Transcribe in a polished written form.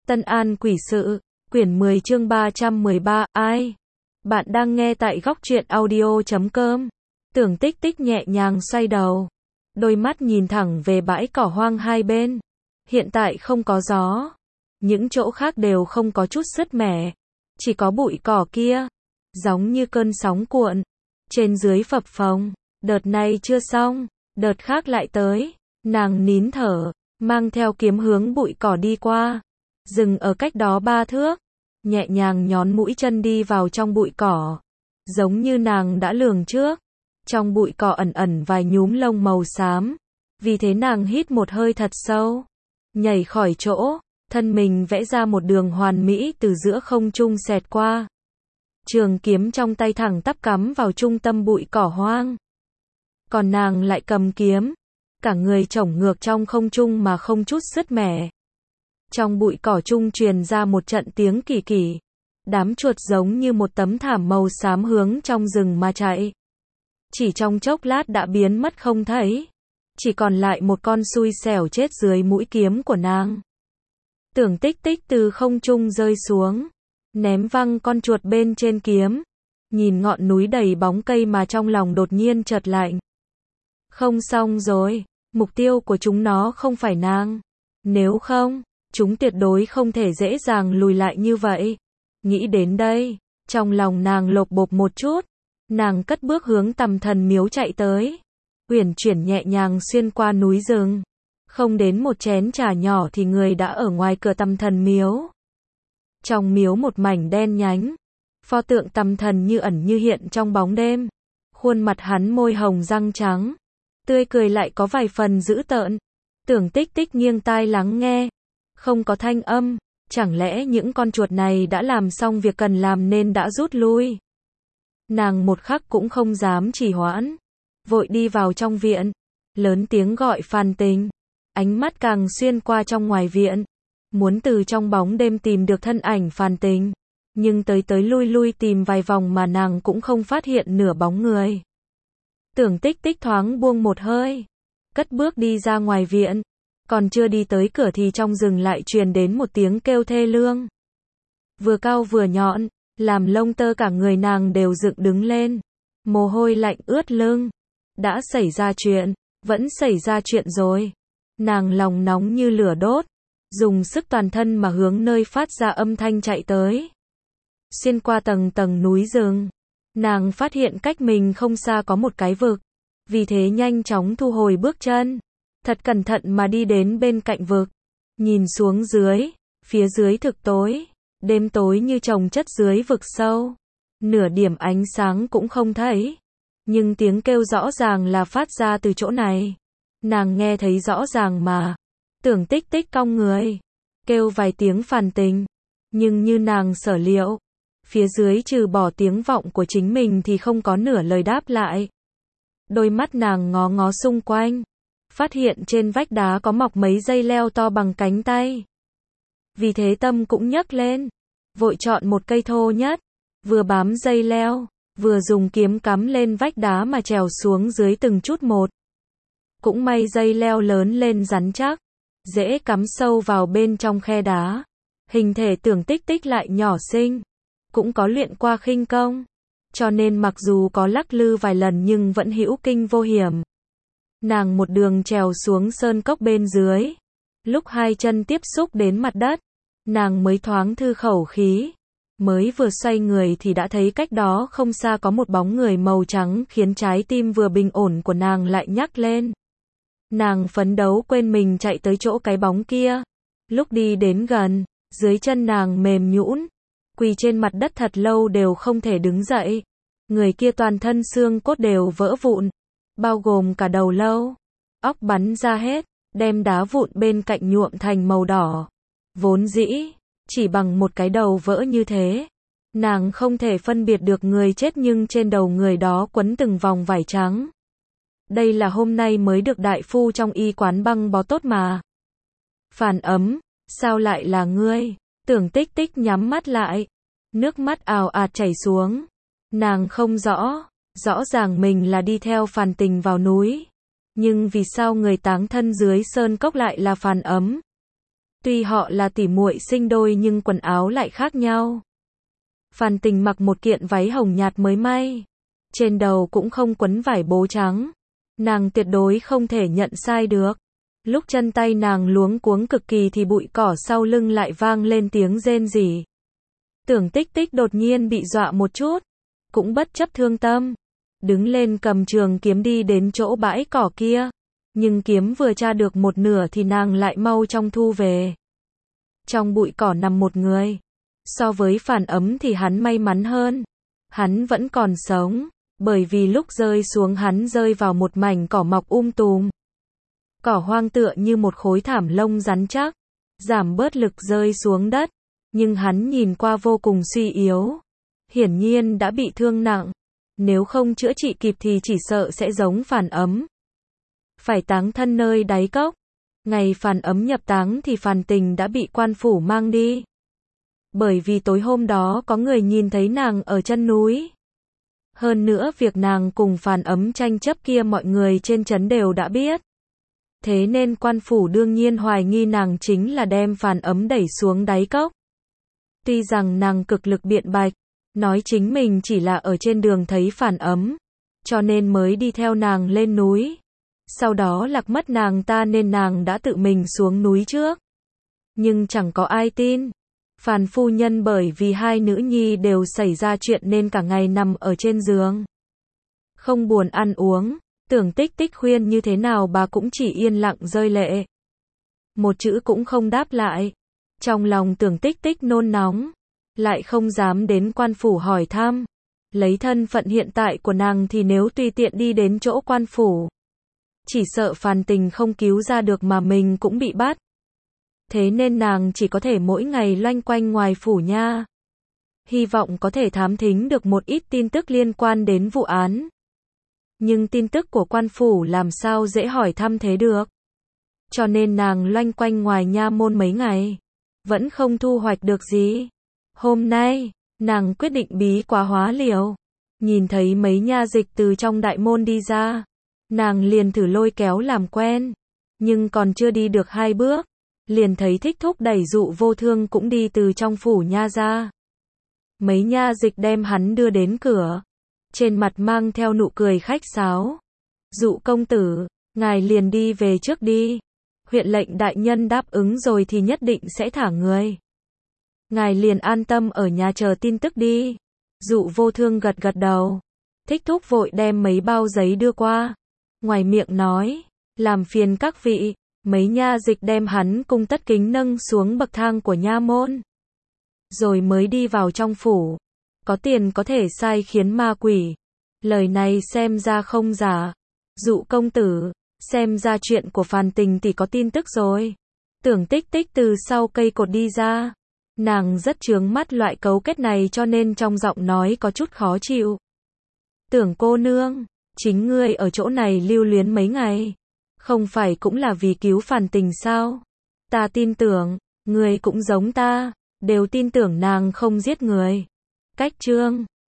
Tân An Quỷ Sự, quyển 10 chương 313, ai? Bạn đang nghe tại góc truyện audio.com. Tưởng Tích Tích nhẹ nhàng xoay đầu. Đôi mắt nhìn thẳng về bãi cỏ hoang hai bên. Hiện tại không có gió. Những chỗ khác đều không có chút sứt mẻ. Chỉ có bụi cỏ kia. Giống như cơn sóng cuộn. Trên dưới phập phồng. Đợt này chưa xong. Đợt khác lại tới. Nàng nín thở. Mang theo kiếm hướng bụi cỏ đi qua. Dừng ở cách đó 3 thước. Nhẹ nhàng nhón mũi chân đi vào trong bụi cỏ. Giống như nàng đã lường trước. Trong bụi cỏ ẩn ẩn vài nhúm lông màu xám. Vì thế nàng hít một hơi thật sâu. Nhảy khỏi chỗ. Thân mình vẽ ra một đường hoàn mỹ từ giữa không trung xẹt qua. Trường kiếm trong tay thẳng tắp cắm vào trung tâm bụi cỏ hoang. Còn nàng lại cầm kiếm. Cả người chổng ngược trong không trung mà không chút sứt mẻ. Trong bụi cỏ trung truyền ra một trận tiếng kỳ kỳ. Đám chuột giống như một tấm thảm màu xám hướng trong rừng mà chạy. Chỉ trong chốc lát đã biến mất không thấy. Chỉ còn lại một con xui xẻo chết dưới mũi kiếm của nàng. Tưởng Tích Tích từ không trung rơi xuống. Ném văng con chuột bên trên kiếm. Nhìn ngọn núi đầy bóng cây mà trong lòng đột nhiên chợt lạnh. Không xong rồi. Mục tiêu của chúng nó không phải nàng. Nếu không, chúng tuyệt đối không thể dễ dàng lùi lại như vậy. Nghĩ đến đây, trong lòng nàng lột bột một chút. Nàng cất bước hướng Tầm Thần Miếu chạy tới. Uyển chuyển nhẹ nhàng xuyên qua núi rừng. Không đến một chén trà nhỏ thì người đã ở ngoài cửa Tầm Thần Miếu. Trong miếu một mảnh đen nhánh. Pho tượng Tầm Thần như ẩn như hiện trong bóng đêm. Khuôn mặt hắn môi hồng răng trắng. Tươi cười lại có vài phần dữ tợn. Tưởng Tích Tích nghiêng tai lắng nghe. Không có thanh âm. Chẳng lẽ những con chuột này đã làm xong việc cần làm nên đã rút lui? Nàng một khắc cũng không dám trì hoãn. Vội đi vào trong viện. Lớn tiếng gọi Phan Tình. Ánh mắt càng xuyên qua trong ngoài viện. Muốn từ trong bóng đêm tìm được thân ảnh Phan Tình. Nhưng tới tới lui lui tìm vài vòng mà nàng cũng không phát hiện nửa bóng người. Tưởng Tích Tích thoáng buông một hơi. Cất bước đi ra ngoài viện. Còn chưa đi tới cửa thì trong rừng lại truyền đến một tiếng kêu thê lương. Vừa cao vừa nhọn, làm lông tơ cả người nàng đều dựng đứng lên. Mồ hôi lạnh ướt lưng. Đã xảy ra chuyện, vẫn xảy ra chuyện rồi. Nàng lòng nóng như lửa đốt. Dùng sức toàn thân mà hướng nơi phát ra âm thanh chạy tới. Xuyên qua tầng tầng núi rừng. Nàng phát hiện cách mình không xa có một cái vực. Vì thế nhanh chóng thu hồi bước chân. Thật cẩn thận mà đi đến bên cạnh vực. Nhìn xuống dưới. Phía dưới thực tối. Đêm tối như chồng chất dưới vực sâu. Nửa điểm ánh sáng cũng không thấy. Nhưng tiếng kêu rõ ràng là phát ra từ chỗ này. Nàng nghe thấy rõ ràng mà. Tưởng Tích Tích cong người. Kêu vài tiếng Phàn Tình. Nhưng như nàng sở liệu. Phía dưới trừ bỏ tiếng vọng của chính mình thì không có nửa lời đáp lại. Đôi mắt nàng ngó ngó xung quanh. Phát hiện trên vách đá có mọc mấy dây leo to bằng cánh tay. Vì thế tâm cũng nhấc lên. Vội chọn một cây thô nhất. Vừa bám dây leo. Vừa dùng kiếm cắm lên vách đá mà trèo xuống dưới từng chút một. Cũng may dây leo lớn lên rắn chắc. Dễ cắm sâu vào bên trong khe đá. Hình thể Tưởng Tích Tích lại nhỏ xinh. Cũng có luyện qua khinh công. Cho nên mặc dù có lắc lư vài lần nhưng vẫn hữu kinh vô hiểm. Nàng một đường trèo xuống sơn cốc bên dưới. Lúc hai chân tiếp xúc đến mặt đất. Nàng mới thoáng thư khẩu khí. Mới vừa xoay người thì đã thấy cách đó không xa có một bóng người màu trắng khiến trái tim vừa bình ổn của nàng lại nhắc lên. Nàng phấn đấu quên mình chạy tới chỗ cái bóng kia. Lúc đi đến gần, dưới chân nàng mềm nhũn. Quỳ trên mặt đất thật lâu đều không thể đứng dậy. Người kia toàn thân xương cốt đều vỡ vụn. Bao gồm cả đầu lâu. Óc bắn ra hết. Đem đá vụn bên cạnh nhuộm thành màu đỏ. Vốn dĩ, chỉ bằng một cái đầu vỡ như thế. Nàng không thể phân biệt được người chết nhưng trên đầu người đó quấn từng vòng vải trắng. Đây là hôm nay mới được đại phu trong y quán băng bó tốt mà. Phản Ấm, sao lại là ngươi? Tưởng Tích Tích nhắm mắt lại. Nước mắt ào ạt chảy xuống. Nàng không rõ. Rõ ràng mình là đi theo Phàn Tình vào núi. Nhưng vì sao người táng thân dưới sơn cốc lại là Phàn Ấm? Tuy họ là tỉ muội sinh đôi nhưng quần áo lại khác nhau. Phan Tình mặc một kiện váy hồng nhạt mới may. Trên đầu cũng không quấn vải bố trắng. Nàng tuyệt đối không thể nhận sai được. Lúc chân tay nàng luống cuống cực kỳ thì bụi cỏ sau lưng lại vang lên tiếng rên rỉ. Tưởng Tích Tích đột nhiên bị dọa một chút. Cũng bất chấp thương tâm. Đứng lên cầm trường kiếm đi đến chỗ bãi cỏ kia. Nhưng kiếm vừa tra được một nửa thì nàng lại mau chóng thu về. Trong bụi cỏ nằm một người. So với Phản Ấm thì hắn may mắn hơn. Hắn vẫn còn sống. Bởi vì lúc rơi xuống hắn rơi vào một mảnh cỏ mọc tùm. Cỏ hoang tựa như một khối thảm lông rắn chắc. Giảm bớt lực rơi xuống đất. Nhưng hắn nhìn qua vô cùng suy yếu. Hiển nhiên đã bị thương nặng. Nếu không chữa trị kịp thì chỉ sợ sẽ giống Phản Ấm. Phải táng thân nơi đáy cốc. Ngày Phản Ấm nhập táng thì Phàn Tình đã bị quan phủ mang đi. Bởi vì tối hôm đó có người nhìn thấy nàng ở chân núi. Hơn nữa việc nàng cùng Phàn Ấm tranh chấp kia mọi người trên trấn đều đã biết. Thế nên quan phủ đương nhiên hoài nghi nàng chính là đem Phàn Ấm đẩy xuống đáy cốc. Tuy rằng nàng cực lực biện bạch, nói chính mình chỉ là ở trên đường thấy Phàn Ấm, cho nên mới đi theo nàng lên núi. Sau đó lạc mất nàng ta nên nàng đã tự mình xuống núi trước. Nhưng chẳng có ai tin. Phàn phu nhân bởi vì hai nữ nhi đều xảy ra chuyện nên cả ngày nằm ở trên giường. Không buồn ăn uống, Tưởng Tích Tích khuyên như thế nào bà cũng chỉ yên lặng rơi lệ. Một chữ cũng không đáp lại. Trong lòng Tưởng Tích Tích nôn nóng. Lại không dám đến quan phủ hỏi thăm. Lấy thân phận hiện tại của nàng thì nếu tùy tiện đi đến chỗ quan phủ. Chỉ sợ Phàn Tình không cứu ra được mà mình cũng bị bắt. Thế nên nàng chỉ có thể mỗi ngày loanh quanh ngoài phủ nha. Hy vọng có thể thám thính được một ít tin tức liên quan đến vụ án. Nhưng tin tức của quan phủ làm sao dễ hỏi thăm thế được. Cho nên nàng loanh quanh ngoài nha môn mấy ngày. Vẫn không thu hoạch được gì. Hôm nay, nàng quyết định bí quá hóa liều. Nhìn thấy mấy nha dịch từ trong đại môn đi ra. Nàng liền thử lôi kéo làm quen. Nhưng còn chưa đi được 2 bước. Liền thấy Thích Thúc đẩy Dụ Vô Thương cũng đi từ trong phủ nha ra. Mấy nha dịch đem hắn đưa đến cửa. Trên mặt mang theo nụ cười khách sáo. Dụ công tử, ngài liền đi về trước đi. Huyện lệnh đại nhân đáp ứng rồi thì nhất định sẽ thả người. Ngài liền an tâm ở nhà chờ tin tức đi. Dụ Vô Thương gật gật đầu. Thích Thúc vội đem mấy bao giấy đưa qua. Ngoài miệng nói, làm phiền các vị. Mấy nha dịch đem hắn cung tất kính nâng xuống bậc thang của nha môn. Rồi mới đi vào trong phủ. Có tiền có thể sai khiến ma quỷ. Lời này xem ra không giả. Dụ công tử, xem ra chuyện của Phàn Tình thì có tin tức rồi. Tưởng Tích Tích từ sau cây cột đi ra. Nàng rất chướng mắt loại cấu kết này cho nên trong giọng nói có chút khó chịu. Tưởng cô nương, chính ngươi ở chỗ này lưu luyến mấy ngày. Không phải cũng là vì cứu Phàn Tình sao? Ta tin tưởng, người cũng giống ta, đều tin tưởng nàng không giết người. Cách chương